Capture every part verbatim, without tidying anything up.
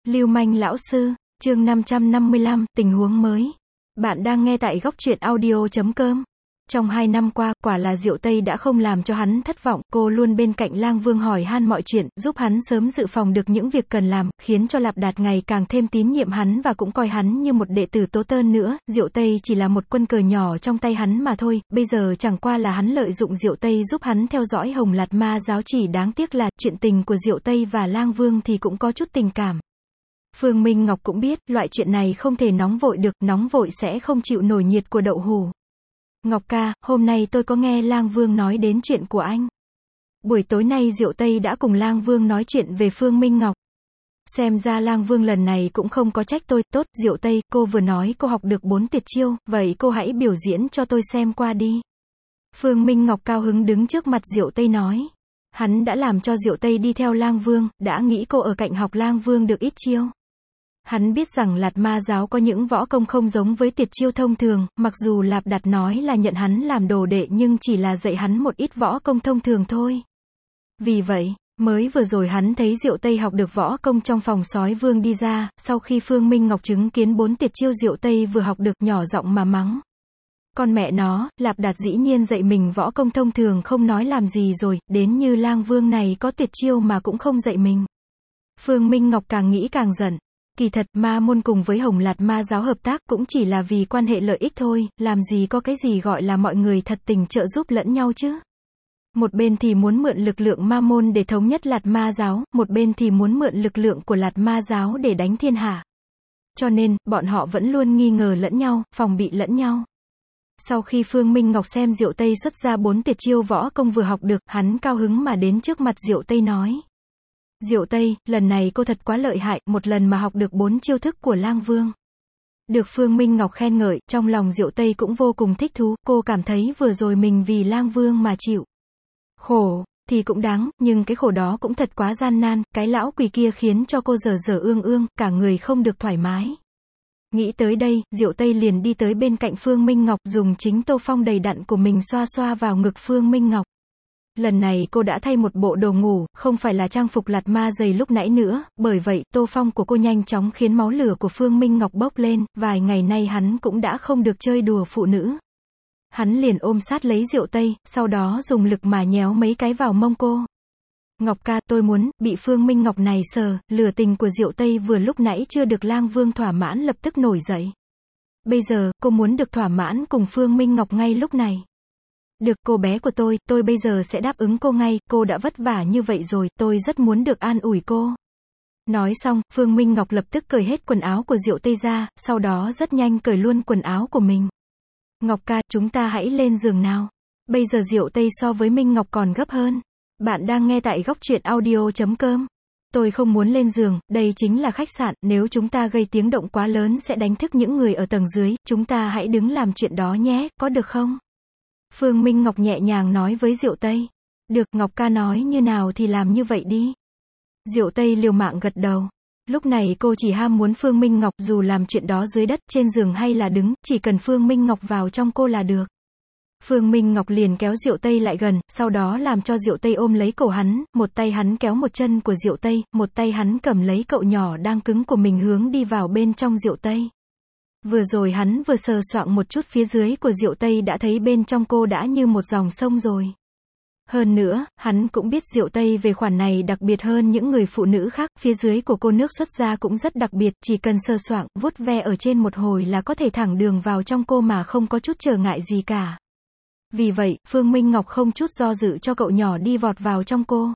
Lưu manh lão sư, chương năm trăm năm mươi lăm, tình huống mới. Bạn đang nghe tại góc truyện audio chấm com. Trong hai năm qua, quả là Diệu Tây đã không làm cho hắn thất vọng, cô luôn bên cạnh Lang Vương hỏi han mọi chuyện, giúp hắn sớm dự phòng được những việc cần làm, khiến cho Lạp Đạt ngày càng thêm tín nhiệm hắn và cũng coi hắn như một đệ tử tố tơn nữa. Diệu Tây chỉ là một quân cờ nhỏ trong tay hắn mà thôi, bây giờ chẳng qua là hắn lợi dụng Diệu Tây giúp hắn theo dõi Hồng Lạt Ma giáo, chỉ đáng tiếc là chuyện tình của Diệu Tây và Lang Vương thì cũng có chút tình cảm. Phương Minh Ngọc cũng biết, loại chuyện này không thể nóng vội được, nóng vội sẽ không chịu nổi nhiệt của đậu hủ. Ngọc ca, hôm nay tôi có nghe Lang Vương nói đến chuyện của anh. Buổi tối nay Diệu Tây đã cùng Lang Vương nói chuyện về Phương Minh Ngọc. Xem ra Lang Vương lần này cũng không có trách tôi. Tốt, Diệu Tây, cô vừa nói cô học được bốn tuyệt chiêu, vậy cô hãy biểu diễn cho tôi xem qua đi. Phương Minh Ngọc cao hứng đứng trước mặt Diệu Tây nói. Hắn đã làm cho Diệu Tây đi theo Lang Vương, đã nghĩ cô ở cạnh học Lang Vương được ít chiêu. Hắn biết rằng Lạt Ma giáo có những võ công không giống với tuyệt chiêu thông thường, mặc dù Lạp Đạt nói là nhận hắn làm đồ đệ nhưng chỉ là dạy hắn một ít võ công thông thường thôi. Vì vậy, mới vừa rồi hắn thấy Diệu Tây học được võ công trong phòng sói vương đi ra, sau khi Phương Minh Ngọc chứng kiến bốn tuyệt chiêu Diệu Tây vừa học được, nhỏ giọng mà mắng. Con mẹ nó, Lạp Đạt dĩ nhiên dạy mình võ công thông thường không nói làm gì rồi, đến như Lang Vương này có tuyệt chiêu mà cũng không dạy mình. Phương Minh Ngọc càng nghĩ càng giận. Kỳ thật, Ma môn cùng với Hồng Lạt Ma giáo hợp tác cũng chỉ là vì quan hệ lợi ích thôi, làm gì có cái gì gọi là mọi người thật tình trợ giúp lẫn nhau chứ. Một bên thì muốn mượn lực lượng Ma môn để thống nhất Lạt Ma giáo, một bên thì muốn mượn lực lượng của Lạt Ma giáo để đánh thiên hạ. Cho nên, bọn họ vẫn luôn nghi ngờ lẫn nhau, phòng bị lẫn nhau. Sau khi Phương Minh Ngọc xem Diệu Tây xuất ra bốn tuyệt chiêu võ công vừa học được, hắn cao hứng mà đến trước mặt Diệu Tây nói. Diệu Tây, lần này cô thật quá lợi hại, một lần mà học được bốn chiêu thức của Lang Vương. Được Phương Minh Ngọc khen ngợi, trong lòng Diệu Tây cũng vô cùng thích thú, cô cảm thấy vừa rồi mình vì Lang Vương mà chịu khổ, thì cũng đáng, nhưng cái khổ đó cũng thật quá gian nan, cái lão quỷ kia khiến cho cô dở dở ương ương, cả người không được thoải mái. Nghĩ tới đây, Diệu Tây liền đi tới bên cạnh Phương Minh Ngọc, dùng chính tô phong đầy đặn của mình xoa xoa vào ngực Phương Minh Ngọc. Lần này cô đã thay một bộ đồ ngủ, không phải là trang phục Lạt Ma dày lúc nãy nữa, bởi vậy, tô phong của cô nhanh chóng khiến máu lửa của Phương Minh Ngọc bốc lên, vài ngày nay hắn cũng đã không được chơi đùa phụ nữ. Hắn liền ôm sát lấy Diệu Tây, sau đó dùng lực mà nhéo mấy cái vào mông cô. Ngọc ca, tôi muốn, bị Phương Minh Ngọc này sờ, lửa tình của Diệu Tây vừa lúc nãy chưa được Lang Vương thỏa mãn lập tức nổi dậy. Bây giờ, cô muốn được thỏa mãn cùng Phương Minh Ngọc ngay lúc này. Được, cô bé của tôi, tôi bây giờ sẽ đáp ứng cô ngay, cô đã vất vả như vậy rồi, tôi rất muốn được an ủi cô. Nói xong, Phương Minh Ngọc lập tức cởi hết quần áo của Diệu Tây ra, sau đó rất nhanh cởi luôn quần áo của mình. Ngọc ca, chúng ta hãy lên giường nào. Bây giờ Diệu Tây so với Minh Ngọc còn gấp hơn. Bạn đang nghe tại góc truyện audio chấm com. Tôi không muốn lên giường, đây chính là khách sạn, nếu chúng ta gây tiếng động quá lớn sẽ đánh thức những người ở tầng dưới, chúng ta hãy đứng làm chuyện đó nhé, có được không? Phương Minh Ngọc nhẹ nhàng nói với Diệu Tây. Được, Ngọc ca nói như nào thì làm như vậy đi. Diệu Tây liều mạng gật đầu. Lúc này cô chỉ ham muốn Phương Minh Ngọc dù làm chuyện đó dưới đất, trên giường hay là đứng, chỉ cần Phương Minh Ngọc vào trong cô là được. Phương Minh Ngọc liền kéo Diệu Tây lại gần, sau đó làm cho Diệu Tây ôm lấy cổ hắn, một tay hắn kéo một chân của Diệu Tây, một tay hắn cầm lấy cậu nhỏ đang cứng của mình hướng đi vào bên trong Diệu Tây. Vừa rồi hắn vừa sờ soạng một chút phía dưới của Diệu Tây đã thấy bên trong cô đã như một dòng sông rồi. Hơn nữa, hắn cũng biết Diệu Tây về khoản này đặc biệt hơn những người phụ nữ khác, phía dưới của cô nước xuất ra cũng rất đặc biệt, chỉ cần sờ soạng, vuốt ve ở trên một hồi là có thể thẳng đường vào trong cô mà không có chút trở ngại gì cả. Vì vậy, Phương Minh Ngọc không chút do dự cho cậu nhỏ đi vọt vào trong cô.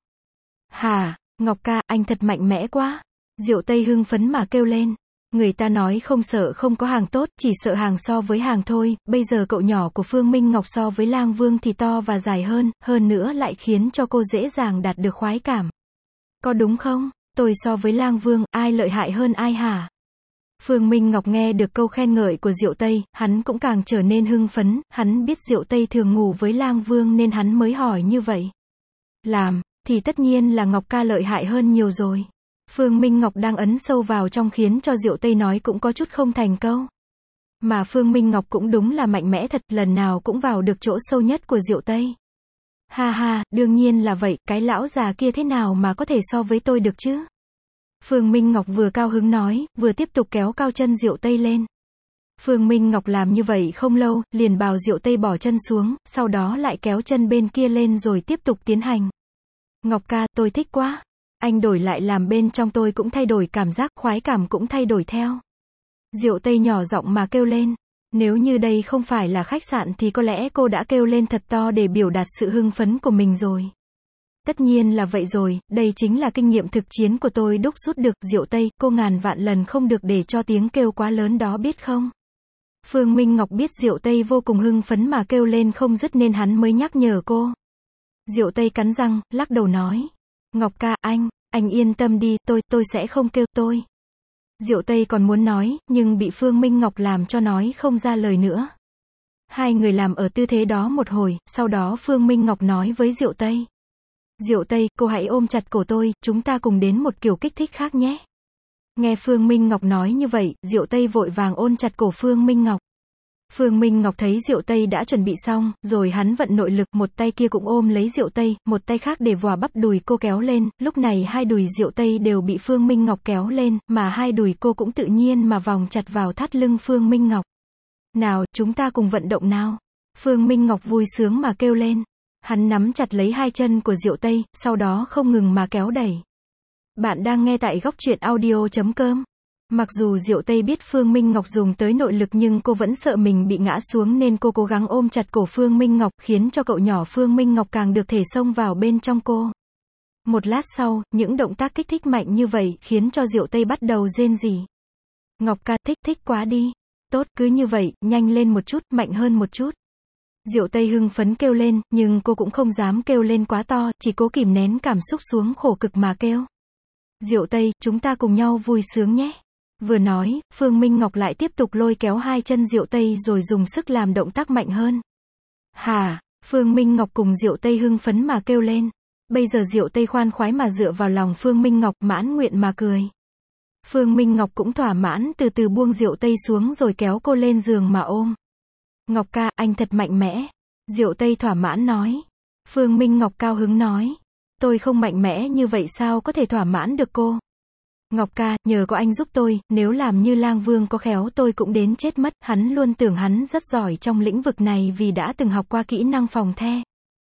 Hà, Ngọc ca, anh thật mạnh mẽ quá. Diệu Tây hưng phấn mà kêu lên. Người ta nói không sợ không có hàng tốt, chỉ sợ hàng so với hàng thôi, bây giờ cậu nhỏ của Phương Minh Ngọc so với Lang Vương thì to và dài hơn, hơn nữa lại khiến cho cô dễ dàng đạt được khoái cảm. Có đúng không? Tôi so với Lang Vương, ai lợi hại hơn ai hả? Phương Minh Ngọc nghe được câu khen ngợi của Diệu Tây, hắn cũng càng trở nên hưng phấn, hắn biết Diệu Tây thường ngủ với Lang Vương nên hắn mới hỏi như vậy. Làm, thì tất nhiên là Ngọc ca lợi hại hơn nhiều rồi. Phương Minh Ngọc đang ấn sâu vào trong khiến cho Diệu Tây nói cũng có chút không thành câu. Mà Phương Minh Ngọc cũng đúng là mạnh mẽ thật, lần nào cũng vào được chỗ sâu nhất của Diệu Tây. Ha ha, đương nhiên là vậy, cái lão già kia thế nào mà có thể so với tôi được chứ? Phương Minh Ngọc vừa cao hứng nói, vừa tiếp tục kéo cao chân Diệu Tây lên. Phương Minh Ngọc làm như vậy không lâu, liền bảo Diệu Tây bỏ chân xuống, sau đó lại kéo chân bên kia lên rồi tiếp tục tiến hành. Ngọc ca, tôi thích quá. Anh đổi lại làm bên trong tôi cũng thay đổi cảm giác, khoái cảm cũng thay đổi theo. Diệu Tây nhỏ giọng mà kêu lên. Nếu như đây không phải là khách sạn thì có lẽ cô đã kêu lên thật to để biểu đạt sự hưng phấn của mình rồi. Tất nhiên là vậy rồi, đây chính là kinh nghiệm thực chiến của tôi đúc rút được. Diệu Tây, cô ngàn vạn lần không được để cho tiếng kêu quá lớn đó biết không? Phương Minh Ngọc biết Diệu Tây vô cùng hưng phấn mà kêu lên không dứt nên hắn mới nhắc nhở cô. Diệu Tây cắn răng, lắc đầu nói. Ngọc ca, anh, anh yên tâm đi, tôi, tôi sẽ không kêu tôi. Diệu Tây còn muốn nói, nhưng bị Phương Minh Ngọc làm cho nói không ra lời nữa. Hai người làm ở tư thế đó một hồi, sau đó Phương Minh Ngọc nói với Diệu Tây. Diệu Tây, cô hãy ôm chặt cổ tôi, chúng ta cùng đến một kiểu kích thích khác nhé. Nghe Phương Minh Ngọc nói như vậy, Diệu Tây vội vàng ôm chặt cổ Phương Minh Ngọc. Phương Minh Ngọc thấy Diệu Tây đã chuẩn bị xong, rồi hắn vận nội lực, một tay kia cũng ôm lấy Diệu Tây, một tay khác để vòa bắp đùi cô kéo lên, lúc này hai đùi Diệu Tây đều bị Phương Minh Ngọc kéo lên, mà hai đùi cô cũng tự nhiên mà vòng chặt vào thắt lưng Phương Minh Ngọc. Nào, chúng ta cùng vận động nào. Phương Minh Ngọc vui sướng mà kêu lên. Hắn nắm chặt lấy hai chân của Diệu Tây, sau đó không ngừng mà kéo đẩy. Bạn đang nghe tại góc truyện audio chấm com. Mặc dù Diệu Tây biết Phương Minh Ngọc dùng tới nội lực nhưng cô vẫn sợ mình bị ngã xuống nên cô cố gắng ôm chặt cổ Phương Minh Ngọc, khiến cho cậu nhỏ Phương Minh Ngọc càng được thể xông vào bên trong cô. Một lát sau, những động tác kích thích mạnh như vậy khiến cho Diệu Tây bắt đầu rên rỉ. Ngọc ca, thích thích quá đi. Tốt, cứ như vậy, nhanh lên một chút, mạnh hơn một chút. Diệu Tây hưng phấn kêu lên, nhưng cô cũng không dám kêu lên quá to, chỉ cố kìm nén cảm xúc xuống khổ cực mà kêu. Diệu Tây, chúng ta cùng nhau vui sướng nhé. Vừa nói, Phương Minh Ngọc lại tiếp tục lôi kéo hai chân Diệu Tây rồi dùng sức làm động tác mạnh hơn. Hà, Phương Minh Ngọc cùng Diệu Tây hưng phấn mà kêu lên. Bây giờ Diệu Tây khoan khoái mà dựa vào lòng Phương Minh Ngọc, mãn nguyện mà cười. Phương Minh Ngọc cũng thỏa mãn từ từ buông Diệu Tây xuống rồi kéo cô lên giường mà ôm. Ngọc ca, anh thật mạnh mẽ. Diệu Tây thỏa mãn nói. Phương Minh Ngọc cao hứng nói. Tôi không mạnh mẽ như vậy sao có thể thỏa mãn được cô. Ngọc ca, nhờ có anh giúp tôi, nếu làm như Lang Vương có khéo tôi cũng đến chết mất. Hắn luôn tưởng hắn rất giỏi trong lĩnh vực này vì đã từng học qua kỹ năng phòng the.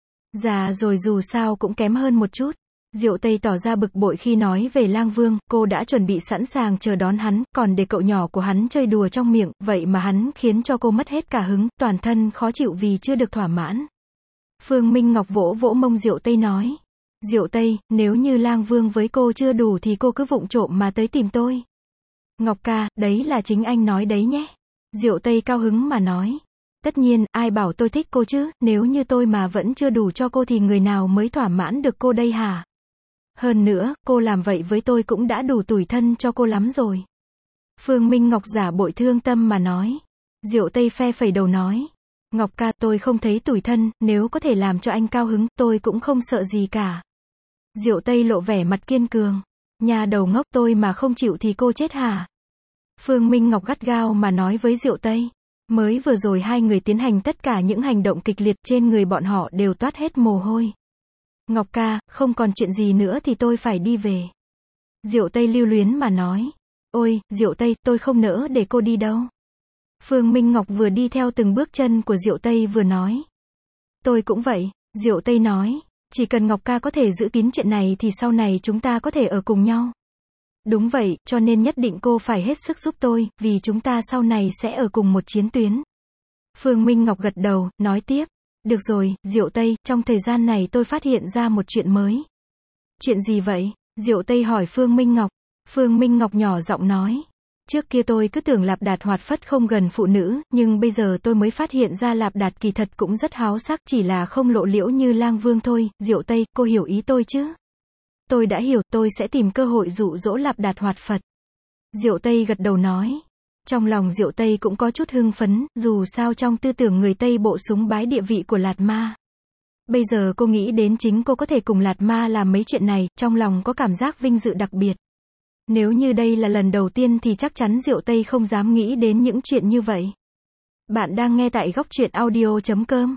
Già rồi dù sao cũng kém hơn một chút. Diệu Tây tỏ ra bực bội khi nói về Lang Vương, cô đã chuẩn bị sẵn sàng chờ đón hắn, còn để cậu nhỏ của hắn chơi đùa trong miệng, vậy mà hắn khiến cho cô mất hết cả hứng, toàn thân khó chịu vì chưa được thỏa mãn. Phương Minh Ngọc vỗ vỗ mông Diệu Tây nói. Diệu Tây, nếu như Lang Vương với cô chưa đủ thì cô cứ vụng trộm mà tới tìm tôi. Ngọc ca, đấy là chính anh nói đấy nhé. Diệu Tây cao hứng mà nói. Tất nhiên, ai bảo tôi thích cô chứ, nếu như tôi mà vẫn chưa đủ cho cô thì người nào mới thỏa mãn được cô đây hả? Hơn nữa, cô làm vậy với tôi cũng đã đủ tủi thân cho cô lắm rồi. Phương Minh Ngọc giả bội thương tâm mà nói. Diệu Tây phe phẩy đầu nói. Ngọc ca, tôi không thấy tủi thân, nếu có thể làm cho anh cao hứng, tôi cũng không sợ gì cả. Diệu Tây lộ vẻ mặt kiên cường. Nhà đầu ngốc, tôi mà không chịu thì cô chết hả? Phương Minh Ngọc gắt gao mà nói với Diệu Tây. Mới vừa rồi hai người tiến hành tất cả những hành động kịch liệt, trên người bọn họ đều toát hết mồ hôi. Ngọc ca, không còn chuyện gì nữa thì tôi phải đi về. Diệu Tây lưu luyến mà nói. Ôi, Diệu Tây, tôi không nỡ để cô đi đâu. Phương Minh Ngọc vừa đi theo từng bước chân của Diệu Tây vừa nói. Tôi cũng vậy, Diệu Tây nói. Chỉ cần Ngọc ca có thể giữ kín chuyện này thì sau này chúng ta có thể ở cùng nhau. Đúng vậy, cho nên nhất định cô phải hết sức giúp tôi, vì chúng ta sau này sẽ ở cùng một chiến tuyến. Phương Minh Ngọc gật đầu, nói tiếp. Được rồi, Diệu Tây, trong thời gian này tôi phát hiện ra một chuyện mới. Chuyện gì vậy? Diệu Tây hỏi Phương Minh Ngọc. Phương Minh Ngọc nhỏ giọng nói. Trước kia tôi cứ tưởng Lạp Đạt Hoạt Phất không gần phụ nữ, nhưng bây giờ tôi mới phát hiện ra Lạp Đạt kỳ thật cũng rất háo sắc, chỉ là không lộ liễu như Lang Vương thôi. Diệu Tây, cô hiểu ý tôi chứ? Tôi đã hiểu, tôi sẽ tìm cơ hội dụ dỗ Lạp Đạt Hoạt Phật. Diệu Tây gật đầu nói. Trong lòng Diệu Tây cũng có chút hưng phấn, dù sao trong tư tưởng người Tây bộ súng bái địa vị của Lạt Ma. Bây giờ cô nghĩ đến chính cô có thể cùng Lạt Ma làm mấy chuyện này, trong lòng có cảm giác vinh dự đặc biệt. Nếu như đây là lần đầu tiên thì chắc chắn Diệu Tây không dám nghĩ đến những chuyện như vậy. Bạn đang nghe tại góc truyện audio chấm com.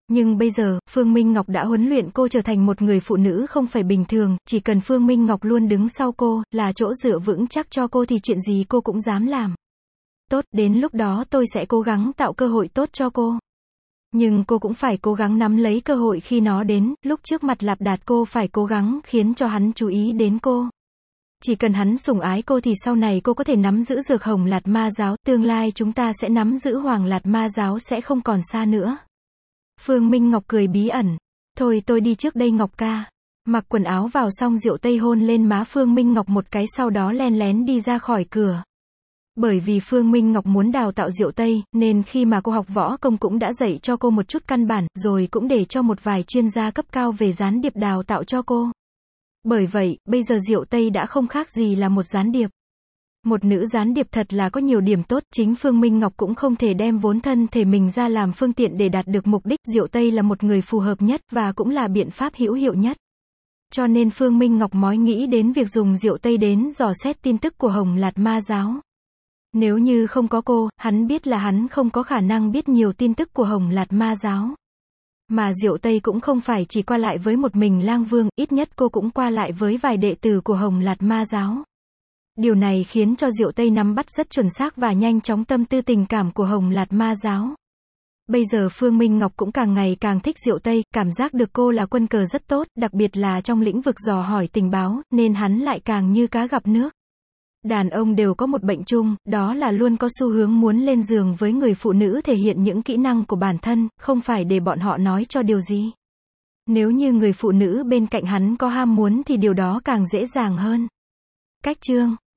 Nhưng bây giờ, Phương Minh Ngọc đã huấn luyện cô trở thành một người phụ nữ không phải bình thường, chỉ cần Phương Minh Ngọc luôn đứng sau cô, là chỗ dựa vững chắc cho cô thì chuyện gì cô cũng dám làm. Tốt, đến lúc đó tôi sẽ cố gắng tạo cơ hội tốt cho cô. Nhưng cô cũng phải cố gắng nắm lấy cơ hội khi nó đến, lúc trước mặt Lạp Đạt cô phải cố gắng khiến cho hắn chú ý đến cô. Chỉ cần hắn sủng ái cô thì sau này cô có thể nắm giữ dược Hồng Lạt Ma Giáo, tương lai chúng ta sẽ nắm giữ Hoàng Lạt Ma Giáo sẽ không còn xa nữa. Phương Minh Ngọc cười bí ẩn. Thôi tôi đi trước đây Ngọc ca. Mặc quần áo vào xong Diệu Tây hôn lên má Phương Minh Ngọc một cái sau đó len lén đi ra khỏi cửa. Bởi vì Phương Minh Ngọc muốn đào tạo Diệu Tây, nên khi mà cô học võ công cũng đã dạy cho cô một chút căn bản, rồi cũng để cho một vài chuyên gia cấp cao về gián điệp đào tạo cho cô. Bởi vậy, bây giờ Diệu Tây đã không khác gì là một gián điệp. Một nữ gián điệp thật là có nhiều điểm tốt, chính Phương Minh Ngọc cũng không thể đem vốn thân thể mình ra làm phương tiện để đạt được mục đích, Diệu Tây là một người phù hợp nhất và cũng là biện pháp hữu hiệu nhất. Cho nên Phương Minh Ngọc mới nghĩ đến việc dùng Diệu Tây đến dò xét tin tức của Hồng Lạt Ma Giáo. Nếu như không có cô, hắn biết là hắn không có khả năng biết nhiều tin tức của Hồng Lạt Ma Giáo. Mà Diệu Tây cũng không phải chỉ qua lại với một mình Lang Vương, ít nhất cô cũng qua lại với vài đệ tử của Hồng Lạt Ma Giáo. Điều này khiến cho Diệu Tây nắm bắt rất chuẩn xác và nhanh chóng tâm tư tình cảm của Hồng Lạt Ma Giáo. Bây giờ Phương Minh Ngọc cũng càng ngày càng thích Diệu Tây, cảm giác được cô là quân cờ rất tốt, đặc biệt là trong lĩnh vực dò hỏi tình báo, nên hắn lại càng như cá gặp nước. Đàn ông đều có một bệnh chung, đó là luôn có xu hướng muốn lên giường với người phụ nữ thể hiện những kỹ năng của bản thân, không phải để bọn họ nói cho điều gì. Nếu như người phụ nữ bên cạnh hắn có ham muốn thì điều đó càng dễ dàng hơn. Cách chương